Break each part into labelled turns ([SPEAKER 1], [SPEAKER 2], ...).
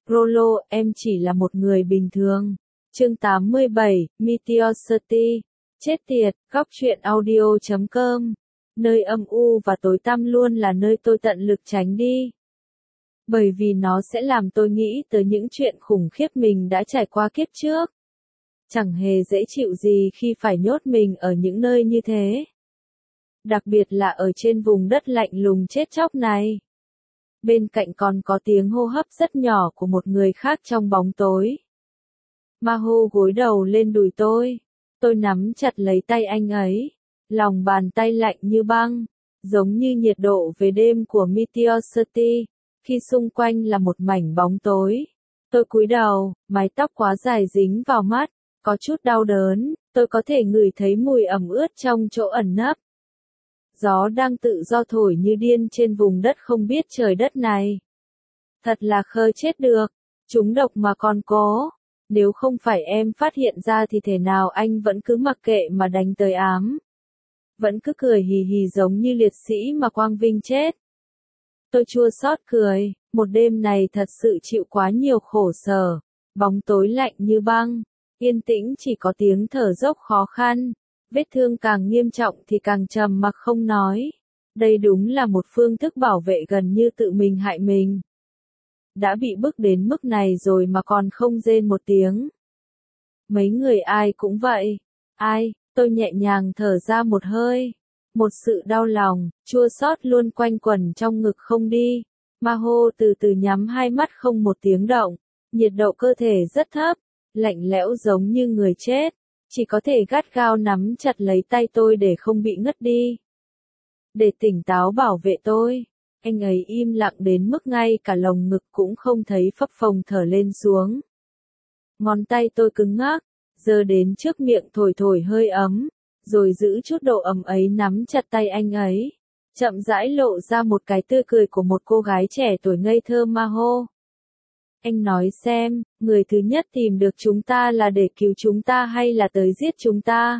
[SPEAKER 1] Rollo, em chỉ là một người bình thường. Chương 87, Meteor City. Chết tiệt, góc truyện audio.com. Nơi âm u và tối tăm luôn là nơi tôi tận lực tránh đi. Bởi vì nó sẽ làm tôi nghĩ tới những chuyện khủng khiếp mình đã trải qua kiếp trước. Chẳng hề dễ chịu gì khi phải nhốt mình ở những nơi như thế. Đặc biệt là ở trên vùng đất lạnh lùng chết chóc này. Bên cạnh còn có tiếng hô hấp rất nhỏ của một người khác trong bóng tối. Maho gối đầu lên đùi tôi. Tôi nắm chặt lấy tay anh ấy. Lòng bàn tay lạnh như băng, giống như nhiệt độ về đêm của Meteor City, khi xung quanh là một mảnh bóng tối. Tôi cúi đầu, mái tóc quá dài dính vào mắt, có chút đau đớn, tôi có thể ngửi thấy mùi ẩm ướt trong chỗ ẩn nấp. Gió đang tự do thổi như điên trên vùng đất không biết trời đất này. Thật là khờ chết được, trúng độc mà còn cố. Nếu không phải em phát hiện ra thì thể nào anh vẫn cứ mặc kệ mà đánh tới ám. Vẫn cứ cười hì hì giống như liệt sĩ mà quang vinh chết. Tôi chua xót cười, một đêm này thật sự chịu quá nhiều khổ sở. Bóng tối lạnh như băng, yên tĩnh chỉ có tiếng thở dốc khó khăn. Vết thương càng nghiêm trọng thì càng trầm mặc không nói. Đây đúng là một phương thức bảo vệ gần như tự mình hại mình. Đã bị bức đến mức này rồi mà còn không rên một tiếng. Mấy người ai cũng vậy. Ai, tôi nhẹ nhàng thở ra một hơi. Một sự đau lòng, chua xót luôn quanh quẩn trong ngực không đi. Maho từ từ nhắm hai mắt không một tiếng động. Nhiệt độ cơ thể rất thấp, lạnh lẽo giống như người chết. Chỉ có thể gắt gao nắm chặt lấy tay tôi để không bị ngất đi. Để tỉnh táo bảo vệ tôi. Anh ấy im lặng đến mức ngay cả lồng ngực cũng không thấy phập phồng thở lên xuống. Ngón tay tôi cứng ngắc, giơ đến trước miệng thổi thổi hơi ấm, rồi giữ chút độ ấm ấy nắm chặt tay anh ấy. Chậm rãi lộ ra một cái tươi cười của một cô gái trẻ tuổi ngây thơ Maho. Anh nói xem, người thứ nhất tìm được chúng ta là để cứu chúng ta hay là tới giết chúng ta?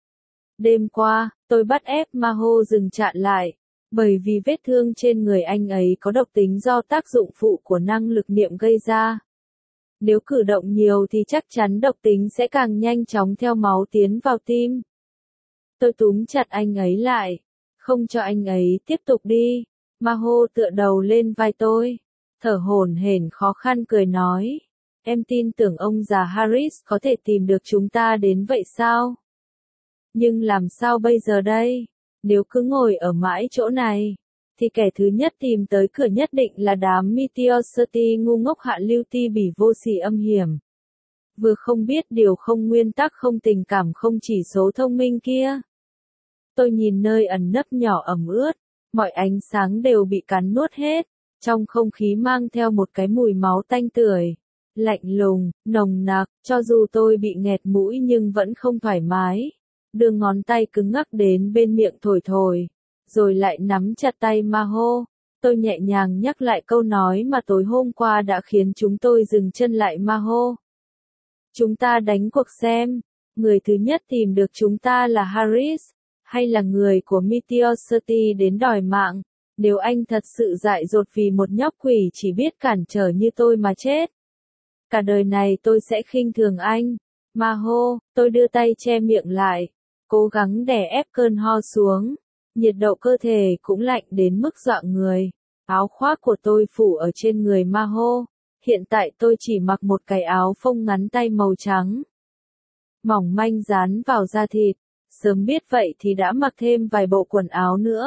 [SPEAKER 1] Đêm qua, tôi bắt ép Maho dừng chặn lại. Bởi vì vết thương trên người anh ấy có độc tính do tác dụng phụ của năng lực niệm gây ra. Nếu cử động nhiều thì chắc chắn độc tính sẽ càng nhanh chóng theo máu tiến vào tim. Tôi túm chặt anh ấy lại, không cho anh ấy tiếp tục đi. Maho tựa đầu lên vai tôi, thở hổn hển khó khăn cười nói. Em tin tưởng ông già Harris có thể tìm được chúng ta đến vậy sao? Nhưng làm sao bây giờ đây? Nếu cứ ngồi ở mãi chỗ này, thì kẻ thứ nhất tìm tới cửa nhất định là đám Meteor City ngu ngốc hạ lưu ti bỉ vô sỉ âm hiểm. Vừa không biết điều không nguyên tắc không tình cảm không chỉ số thông minh kia. Tôi nhìn nơi ẩn nấp nhỏ ẩm ướt, mọi ánh sáng đều bị cắn nuốt hết, trong không khí mang theo một cái mùi máu tanh tưởi, lạnh lùng, nồng nặc, cho dù tôi bị nghẹt mũi nhưng vẫn không thoải mái. Đưa ngón tay cứng ngắc đến bên miệng thổi thổi, rồi lại nắm chặt tay Maho. Tôi nhẹ nhàng nhắc lại câu nói mà tối hôm qua đã khiến chúng tôi dừng chân lại Maho. Chúng ta đánh cuộc xem, người thứ nhất tìm được chúng ta là Harris, hay là người của Meteor City đến đòi mạng. Nếu anh thật sự dại dột vì một nhóc quỷ chỉ biết cản trở như tôi mà chết, cả đời này tôi sẽ khinh thường anh. Maho, tôi đưa tay che miệng lại, cố gắng đè ép cơn ho xuống. Nhiệt độ cơ thể cũng lạnh đến mức dọa người. Áo khoác của tôi phủ ở trên người Maho. Hiện tại tôi chỉ mặc một cái áo phông ngắn tay màu trắng, mỏng manh dán vào da thịt. Sớm biết vậy thì đã mặc thêm vài bộ quần áo nữa.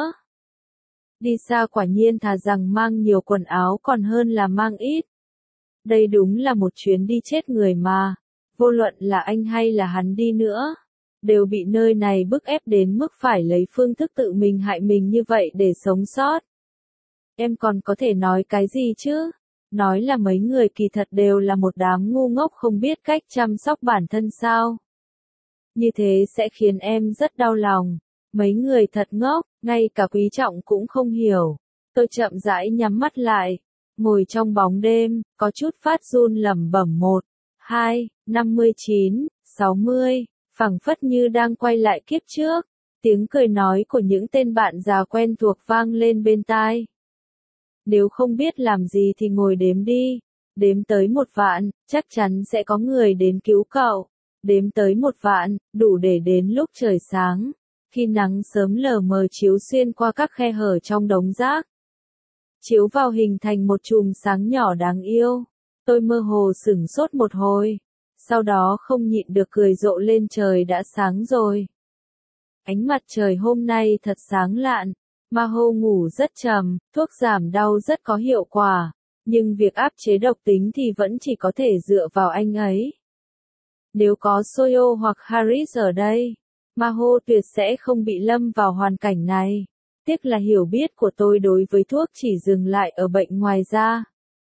[SPEAKER 1] Đi xa quả nhiên thà rằng mang nhiều quần áo còn hơn là mang ít. Đây đúng là một chuyến đi chết người mà. Vô luận là anh hay là hắn đi nữa, đều bị nơi này bức ép đến mức phải lấy phương thức tự mình hại mình như vậy để sống sót. Em còn có thể nói cái gì chứ? Nói là mấy người kỳ thật đều là một đám ngu ngốc không biết cách chăm sóc bản thân sao? Như thế sẽ khiến em rất đau lòng. Mấy người thật ngốc, ngay cả Quý Trọng cũng không hiểu. Tôi chậm rãi nhắm mắt lại, ngồi trong bóng đêm, có chút phát run lẩm bẩm 1, 2, 59, 60. Phảng phất như đang quay lại kiếp trước, tiếng cười nói của những tên bạn già quen thuộc vang lên bên tai. Nếu không biết làm gì thì ngồi đếm đi, Đếm tới 1 vạn, chắc chắn sẽ có người đến cứu cậu. Đếm tới 1 vạn, đủ để đến lúc trời sáng. Khi nắng sớm lờ mờ chiếu xuyên qua các khe hở trong đống rác. Chiếu vào hình thành một chùm sáng nhỏ đáng yêu. Tôi mơ hồ sửng sốt một hồi. Sau đó không nhịn được cười rộ lên, trời đã sáng rồi. Ánh mặt trời hôm nay thật sáng lạn. Maho ngủ rất trầm, thuốc giảm đau rất có hiệu quả. Nhưng việc áp chế độc tính thì vẫn chỉ có thể dựa vào anh ấy. Nếu có Soyo hoặc Harris ở đây, Maho tuyệt sẽ không bị lâm vào hoàn cảnh này. Tiếc là hiểu biết của tôi đối với thuốc chỉ dừng lại ở bệnh ngoài da.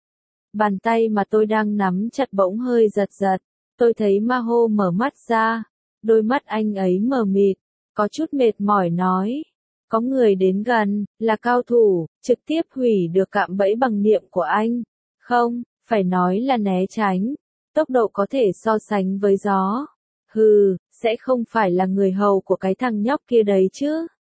[SPEAKER 1] Bàn tay mà tôi đang nắm chặt bỗng hơi giật giật. Tôi thấy Maho mở mắt ra. Đôi mắt anh ấy mờ mịt, có chút mệt mỏi nói. Có người đến gần, là cao thủ, trực tiếp hủy được cạm bẫy bằng niệm của anh. Không, phải nói là né tránh. Tốc độ có thể so sánh với gió. Hừ, sẽ không phải là người hầu của cái thằng nhóc kia đấy chứ.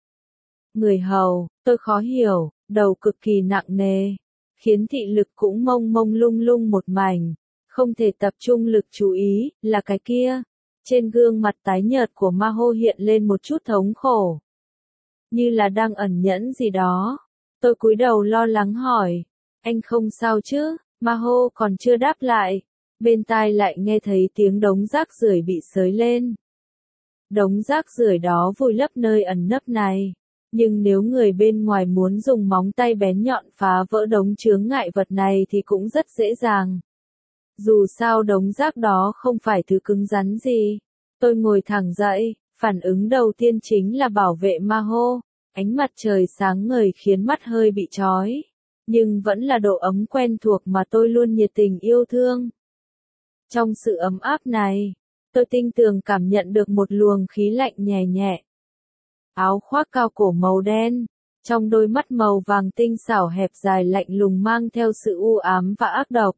[SPEAKER 1] Người hầu, tôi khó hiểu, đầu cực kỳ nặng nề. Khiến thị lực cũng mông mông lung lung một mảnh. Không thể tập trung lực chú ý, là cái kia. Trên gương mặt tái nhợt của Maho hiện lên một chút thống khổ. Như là đang ẩn nhẫn gì đó. Tôi cúi đầu lo lắng hỏi. Anh không sao chứ? Maho còn chưa đáp lại. Bên tai lại nghe thấy tiếng đống rác rưởi bị xới lên. Đống rác rưởi đó vùi lấp nơi ẩn nấp này. Nhưng nếu người bên ngoài muốn dùng móng tay bén nhọn phá vỡ đống chướng ngại vật này thì cũng rất dễ dàng. Dù sao đống rác đó không phải thứ cứng rắn gì. Tôi ngồi thẳng dậy, phản ứng đầu tiên chính là bảo vệ Maho. Ánh mặt trời sáng ngời khiến mắt hơi bị chói. Nhưng vẫn là độ ấm quen thuộc mà tôi luôn nhiệt tình yêu thương. Trong sự ấm áp này, tôi tinh tường cảm nhận được một luồng khí lạnh nhẹ nhẹ. Áo khoác cao cổ màu đen, trong đôi mắt màu vàng tinh xảo hẹp dài lạnh lùng mang theo sự u ám và ác độc.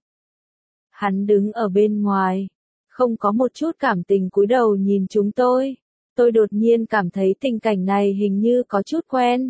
[SPEAKER 1] Hắn đứng ở bên ngoài, không có một chút cảm tình cúi đầu nhìn chúng tôi. Tôi đột nhiên cảm thấy tình cảnh này hình như có chút quen.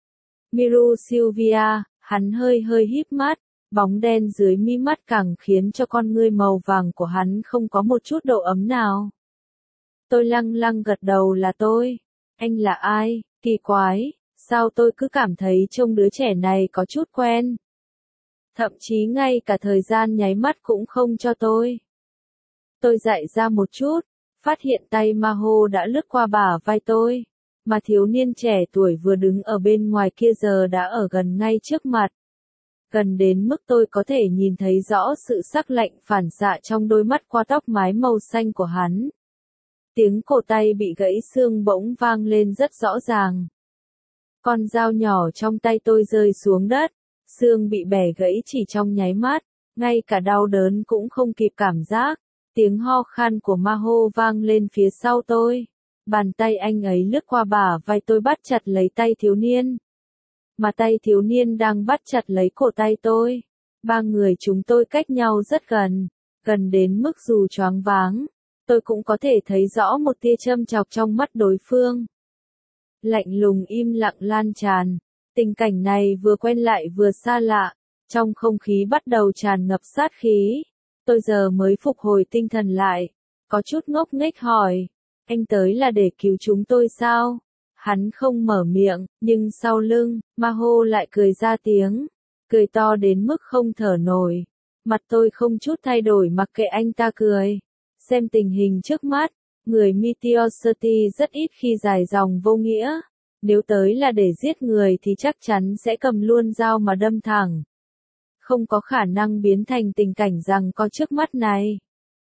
[SPEAKER 1] Miru Sylvia, hắn hơi híp mắt, bóng đen dưới mi mắt càng khiến cho con ngươi màu vàng của hắn không có một chút độ ấm nào. Tôi lăng lăng gật đầu là tôi. Anh là ai? Kỳ quái, sao tôi cứ cảm thấy trông đứa trẻ này có chút quen. Thậm chí ngay cả thời gian nháy mắt cũng không cho tôi. Tôi dại ra một chút, phát hiện tay Maho đã lướt qua bả vai tôi, mà thiếu niên trẻ tuổi vừa đứng ở bên ngoài kia giờ đã ở gần ngay trước mặt. Gần đến mức tôi có thể nhìn thấy rõ sự sắc lạnh phản xạ trong đôi mắt qua tóc mái màu xanh của hắn. Tiếng cổ tay bị gãy xương bỗng vang lên rất rõ ràng. Con dao nhỏ trong tay tôi rơi xuống đất, xương bị bẻ gãy chỉ trong nháy mắt, ngay cả đau đớn cũng không kịp cảm giác. Tiếng ho khan của Maho vang lên phía sau tôi. Bàn tay anh ấy lướt qua bả vai tôi bắt chặt lấy tay thiếu niên. Mà tay thiếu niên đang bắt chặt lấy cổ tay tôi. Ba người chúng tôi cách nhau rất gần, gần đến mức dù choáng váng, tôi cũng có thể thấy rõ một tia châm chọc trong mắt đối phương. Lạnh lùng im lặng lan tràn. Tình cảnh này vừa quen lại vừa xa lạ. Trong không khí bắt đầu tràn ngập sát khí. Tôi giờ mới phục hồi tinh thần lại. Có chút ngốc nghếch hỏi. Anh tới là để cứu chúng tôi sao? Hắn không mở miệng, nhưng sau lưng, Maho lại cười ra tiếng. Cười to đến mức không thở nổi. Mặt tôi không chút thay đổi mặc kệ anh ta cười. Xem tình hình trước mắt, người Meteor City rất ít khi dài dòng vô nghĩa. Nếu tới là để giết người thì chắc chắn sẽ cầm luôn dao mà đâm thẳng. Không có khả năng biến thành tình cảnh rằng có trước mắt này.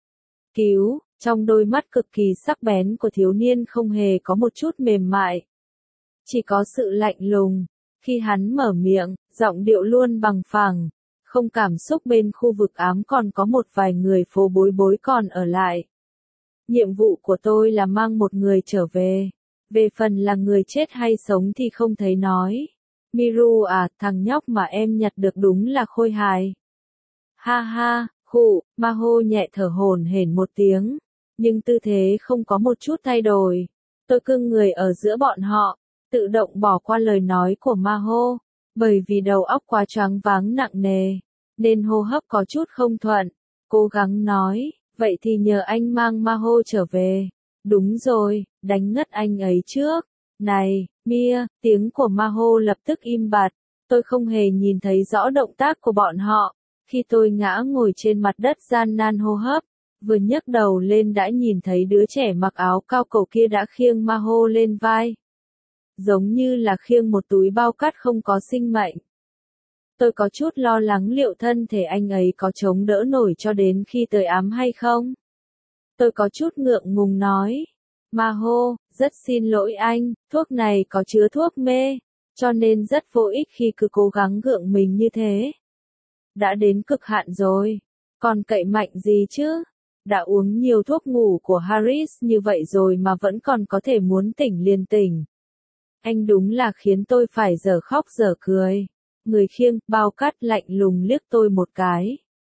[SPEAKER 1] Cứu, trong đôi mắt cực kỳ sắc bén của thiếu niên không hề có một chút mềm mại. Chỉ có sự lạnh lùng. Khi hắn mở miệng, giọng điệu luôn bằng phẳng. Không cảm xúc bên khu vực ám còn có một vài người phố bối bối còn ở lại. Nhiệm vụ của tôi là mang một người trở về. Về phần là người chết hay sống thì không thấy nói. Miru à, thằng nhóc mà em nhặt được đúng là khôi hài. Ha ha, khụ, Maho nhẹ thở hổn hển một tiếng. Nhưng tư thế không có một chút thay đổi. Tôi cưng người ở giữa bọn họ, tự động bỏ qua lời nói của Maho. Bởi vì đầu óc quá choáng váng nặng nề. nên hô hấp có chút không thuận. Cố gắng nói, vậy thì nhờ anh mang Maho trở về. Đúng rồi, đánh ngất anh ấy trước. Này, Mia, tiếng của Maho lập tức im bặt. Tôi không hề nhìn thấy rõ động tác của bọn họ. Khi tôi ngã ngồi trên mặt đất gian nan hô hấp, vừa nhấc đầu lên đã nhìn thấy đứa trẻ mặc áo cao cổ kia đã khiêng Maho lên vai. Giống như là khiêng một túi bao cát không có sinh mệnh. Tôi có chút lo lắng liệu thân thể anh ấy có chống đỡ nổi cho đến khi tới ám hay không. Tôi có chút ngượng ngùng nói. Maho, rất xin lỗi anh, thuốc này có chứa thuốc mê, cho nên rất vô ích khi cứ cố gắng gượng mình như thế. Đã đến cực hạn rồi, còn cậy mạnh gì chứ? Đã uống nhiều thuốc ngủ của Harris như vậy rồi mà vẫn còn có thể muốn tỉnh liền tỉnh. Anh đúng là khiến tôi phải dở khóc dở cười. Người khiêng bao cát lạnh lùng liếc tôi một cái.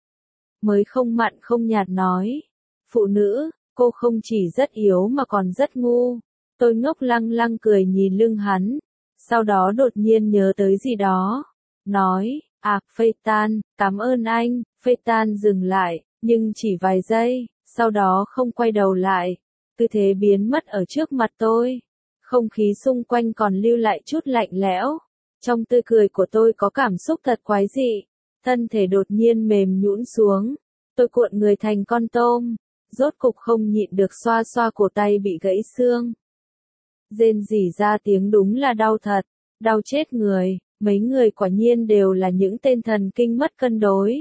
[SPEAKER 1] Mới không mặn không nhạt nói. Phụ nữ, cô không chỉ rất yếu mà còn rất ngu. Tôi ngốc lăng lăng cười nhìn lưng hắn. Sau đó đột nhiên nhớ tới gì đó. Nói, Phaeton, cảm ơn anh. Phaeton dừng lại, nhưng chỉ vài giây, sau đó không quay đầu lại. Tư thế biến mất ở trước mặt tôi. Không khí xung quanh còn lưu lại chút lạnh lẽo. Trong tươi cười của tôi có cảm xúc thật quái dị. Thân thể đột nhiên mềm nhũn xuống. Tôi cuộn người thành con tôm. Rốt cục không nhịn được xoa xoa cổ tay bị gãy xương. Rên rỉ ra tiếng đúng là đau thật. Đau chết người. Mấy người quả nhiên đều là những tên thần kinh mất cân đối.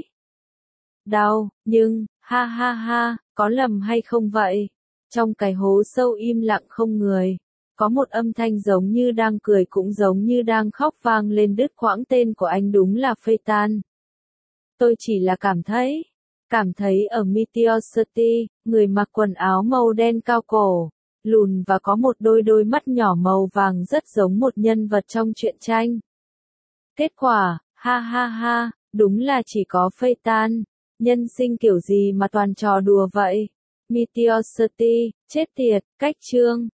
[SPEAKER 1] Đau, nhưng, ha ha ha, có lầm hay không vậy? Trong cái hố sâu im lặng không người. Có một âm thanh giống như đang cười cũng giống như đang khóc vang lên đứt quãng tên của anh đúng là Phaeton. Tôi chỉ là cảm thấy ở Meteor City, người mặc quần áo màu đen cao cổ, lùn và có một đôi mắt nhỏ màu vàng rất giống một nhân vật trong truyện tranh. Kết quả, ha ha ha, đúng là chỉ có Phaeton. Nhân sinh kiểu gì mà toàn trò đùa vậy? Meteor City, chết tiệt, cách chương.